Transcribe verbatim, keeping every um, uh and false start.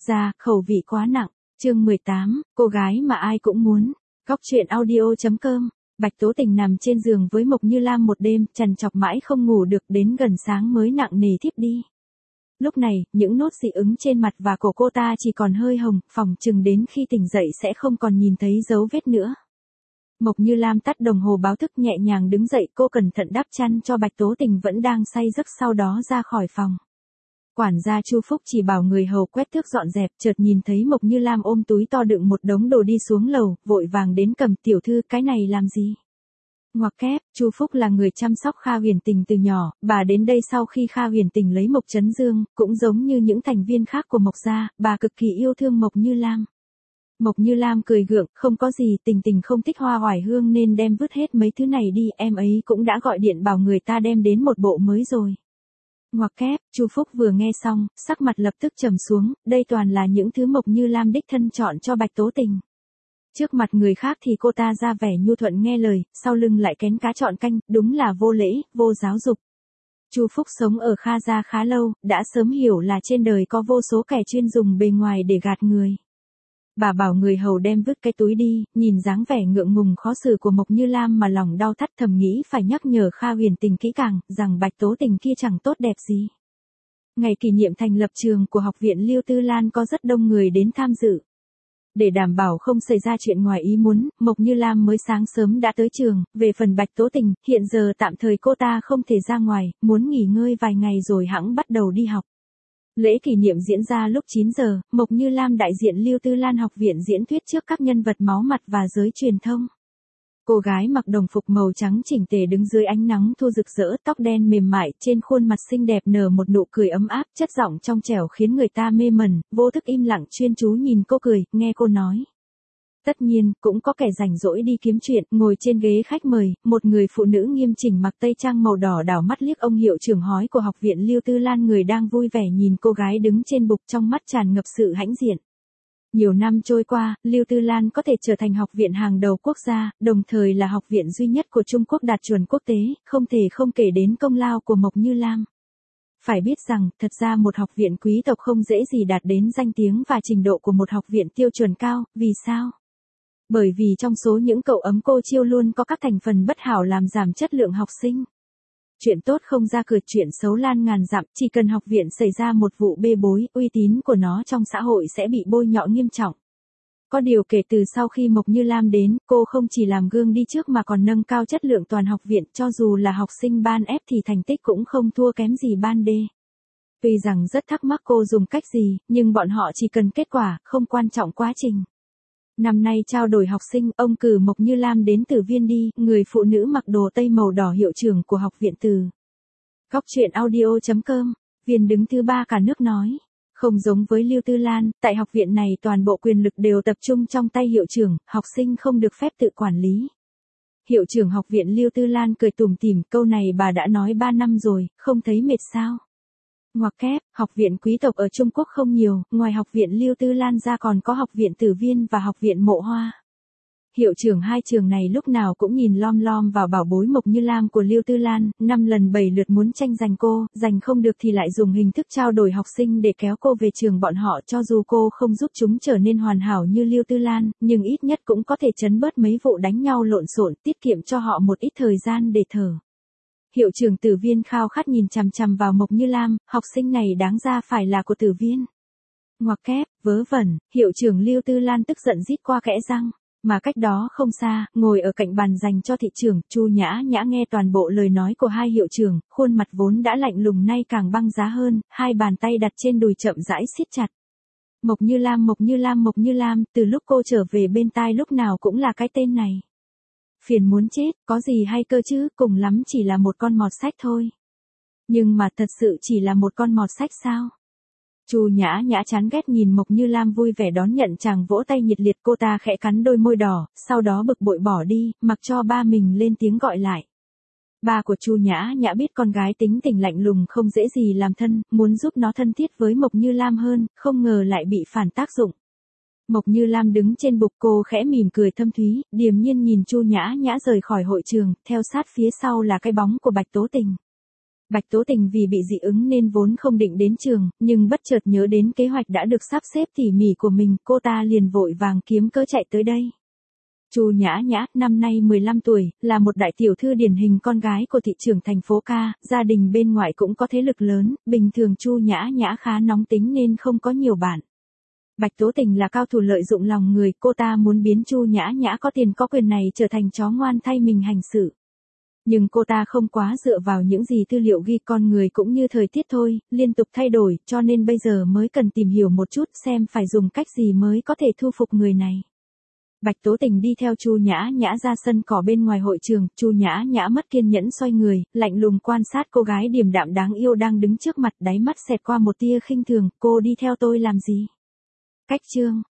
Ra, khẩu vị quá nặng. Chương mười tám, cô gái mà ai cũng muốn. Góc truyện audio.com. Bạch Tố Tình nằm trên giường với Mộc Như Lam một đêm, trằn trọc mãi không ngủ được, đến gần sáng mới nặng nề thiếp đi. Lúc này, những nốt dị ứng trên mặt và cổ cô ta chỉ còn hơi hồng, phỏng chừng đến khi tỉnh dậy sẽ không còn nhìn thấy dấu vết nữa. Mộc Như Lam tắt đồng hồ báo thức, nhẹ nhàng đứng dậy, cô cẩn thận đắp chăn cho Bạch Tố Tình vẫn đang say giấc, sau đó ra khỏi phòng. Quản gia Chu Phúc chỉ bảo người hầu quét thước dọn dẹp, chợt nhìn thấy Mộc Như Lam ôm túi to đựng một đống đồ đi xuống lầu, vội vàng đến cầm. Tiểu thư, cái này làm gì? Ngoặc kép, Chu Phúc là người chăm sóc Kha Huyền Tình từ nhỏ, bà đến đây sau khi Kha Huyền Tình lấy Mộc Chấn Dương, cũng giống như những thành viên khác của Mộc gia, bà cực kỳ yêu thương Mộc Như Lam. Mộc Như Lam cười gượng, không có gì, Tình Tình không thích hoa oải hương nên đem vứt hết mấy thứ này đi, em ấy cũng đã gọi điện bảo người ta đem đến một bộ mới rồi. Ngoặc kép, Chu Phúc vừa nghe xong, sắc mặt lập tức trầm xuống, đây toàn là những thứ Mộc Như Lam đích thân chọn cho Bạch Tố Tình. Trước mặt người khác thì cô ta ra vẻ nhu thuận nghe lời, sau lưng lại kén cá chọn canh, đúng là vô lễ, vô giáo dục. Chu Phúc sống ở Kha gia khá lâu, đã sớm hiểu là trên đời có vô số kẻ chuyên dùng bề ngoài để gạt người. Bà bảo người hầu đem vứt cái túi đi, nhìn dáng vẻ ngượng ngùng khó xử của Mộc Như Lam mà lòng đau thắt, thầm nghĩ phải nhắc nhở Kha Huyền Tình kỹ càng, rằng Bạch Tố Tình kia chẳng tốt đẹp gì. Ngày kỷ niệm thành lập trường của học viện Lưu Tư Lan có rất đông người đến tham dự. Để đảm bảo không xảy ra chuyện ngoài ý muốn, Mộc Như Lam mới sáng sớm đã tới trường. Về phần Bạch Tố Tình, hiện giờ tạm thời cô ta không thể ra ngoài, muốn nghỉ ngơi vài ngày rồi hẵng bắt đầu đi học. Lễ kỷ niệm diễn ra lúc chín giờ, Mộc Như Lam đại diện Lưu Tư Lan học viện diễn thuyết trước các nhân vật máu mặt và giới truyền thông. Cô gái mặc đồng phục màu trắng chỉnh tề đứng dưới ánh nắng thu rực rỡ, tóc đen mềm mại, trên khuôn mặt xinh đẹp nở một nụ cười ấm áp, chất giọng trong trẻo khiến người ta mê mẩn, vô thức im lặng chuyên chú nhìn cô cười, nghe cô nói. Tất nhiên, cũng có kẻ rảnh rỗi đi kiếm chuyện, ngồi trên ghế khách mời, một người phụ nữ nghiêm chỉnh mặc tây trang màu đỏ đảo mắt liếc ông hiệu trưởng hói của học viện Lưu Tư Lan, người đang vui vẻ nhìn cô gái đứng trên bục, trong mắt tràn ngập sự hãnh diện. Nhiều năm trôi qua, Lưu Tư Lan có thể trở thành học viện hàng đầu quốc gia, đồng thời là học viện duy nhất của Trung Quốc đạt chuẩn quốc tế, không thể không kể đến công lao của Mộc Như Lam. Phải biết rằng, thật ra một học viện quý tộc không dễ gì đạt đến danh tiếng và trình độ của một học viện tiêu chuẩn cao, vì sao? Bởi vì trong số những cậu ấm cô chiêu luôn có các thành phần bất hảo làm giảm chất lượng học sinh. Chuyện tốt không ra cửa, chuyện xấu lan ngàn dặm, chỉ cần học viện xảy ra một vụ bê bối, uy tín của nó trong xã hội sẽ bị bôi nhọ nghiêm trọng. Có điều kể từ sau khi Mộc Như Lam đến, cô không chỉ làm gương đi trước mà còn nâng cao chất lượng toàn học viện, cho dù là học sinh ban F thì thành tích cũng không thua kém gì ban D. Tuy rằng rất thắc mắc cô dùng cách gì, nhưng bọn họ chỉ cần kết quả, không quan trọng quá trình. Năm nay trao đổi học sinh, ông cử Mộc Như Lam đến Từ Viên đi, người phụ nữ mặc đồ tây màu đỏ hiệu trưởng của học viện Từ. Góc truyện audio.com, viên đứng thứ ba cả nước nói. Không giống với Lưu Tư Lan, tại học viện này toàn bộ quyền lực đều tập trung trong tay hiệu trưởng, học sinh không được phép tự quản lý. Hiệu trưởng học viện Lưu Tư Lan cười tủm tỉm, câu này bà đã nói ba năm rồi, không thấy mệt sao? Ngoặc kép, học viện quý tộc ở Trung Quốc không nhiều, ngoài học viện Lưu Tư Lan ra còn có học viện Tử Viên và học viện Mộ Hoa. Hiệu trưởng hai trường này lúc nào cũng nhìn lom lom vào bảo bối Mộc Như Lam của Lưu Tư Lan, năm lần bảy lượt muốn tranh giành cô, giành không được thì lại dùng hình thức trao đổi học sinh để kéo cô về trường bọn họ, cho dù cô không giúp chúng trở nên hoàn hảo như Lưu Tư Lan, nhưng ít nhất cũng có thể trấn bớt mấy vụ đánh nhau lộn xộn, tiết kiệm cho họ một ít thời gian để thở. Hiệu trưởng Tử Viên khao khát nhìn chằm chằm vào Mộc Như Lam, học sinh này đáng ra phải là của Tử Viên. Ngoặc kép, vớ vẩn, hiệu trưởng Lưu Tư Lan tức giận rít qua kẽ răng. Mà cách đó không xa, ngồi ở cạnh bàn dành cho thị trưởng, Chu Nhã Nhã nghe toàn bộ lời nói của hai hiệu trưởng, khuôn mặt vốn đã lạnh lùng nay càng băng giá hơn, hai bàn tay đặt trên đùi chậm rãi siết chặt. Mộc Như Lam, Mộc Như Lam, Mộc Như Lam, từ lúc cô trở về bên tai lúc nào cũng là cái tên này. Phiền muốn chết, có gì hay cơ chứ, cùng lắm chỉ là một con mọt sách thôi. Nhưng mà thật sự chỉ là một con mọt sách sao? Chu Nhã Nhã chán ghét nhìn Mộc Như Lam vui vẻ đón nhận chàng vỗ tay nhiệt liệt, cô ta khẽ cắn đôi môi đỏ, sau đó bực bội bỏ đi, mặc cho ba mình lên tiếng gọi lại. Ba của Chu Nhã Nhã biết con gái tính tình lạnh lùng không dễ gì làm thân, muốn giúp nó thân thiết với Mộc Như Lam hơn, không ngờ lại bị phản tác dụng. Mộc Như Lam đứng trên bục, cô khẽ mỉm cười thâm thúy, điềm nhiên nhìn Chu Nhã Nhã rời khỏi hội trường, theo sát phía sau là cái bóng của Bạch Tố Tình. Bạch Tố Tình vì bị dị ứng nên vốn không định đến trường, nhưng bất chợt nhớ đến kế hoạch đã được sắp xếp tỉ mỉ của mình, cô ta liền vội vàng kiếm cớ chạy tới đây. Chu Nhã Nhã, năm nay mười lăm tuổi, là một đại tiểu thư điển hình con gái của thị trưởng thành phố ca, gia đình bên ngoại cũng có thế lực lớn, bình thường Chu Nhã Nhã khá nóng tính nên không có nhiều bạn. Bạch Tố Tình là cao thủ lợi dụng lòng người, cô ta muốn biến Chu Nhã Nhã có tiền có quyền này trở thành chó ngoan thay mình hành sự. Nhưng cô ta không quá dựa vào những gì tư liệu ghi, con người cũng như thời tiết thôi, liên tục thay đổi, cho nên bây giờ mới cần tìm hiểu một chút xem phải dùng cách gì mới có thể thu phục người này. Bạch Tố Tình đi theo Chu Nhã Nhã ra sân cỏ bên ngoài hội trường, Chu Nhã Nhã mất kiên nhẫn xoay người, lạnh lùng quan sát cô gái điềm đạm đáng yêu đang đứng trước mặt, đáy mắt xẹt qua một tia khinh thường, cô đi theo tôi làm gì? Cách chương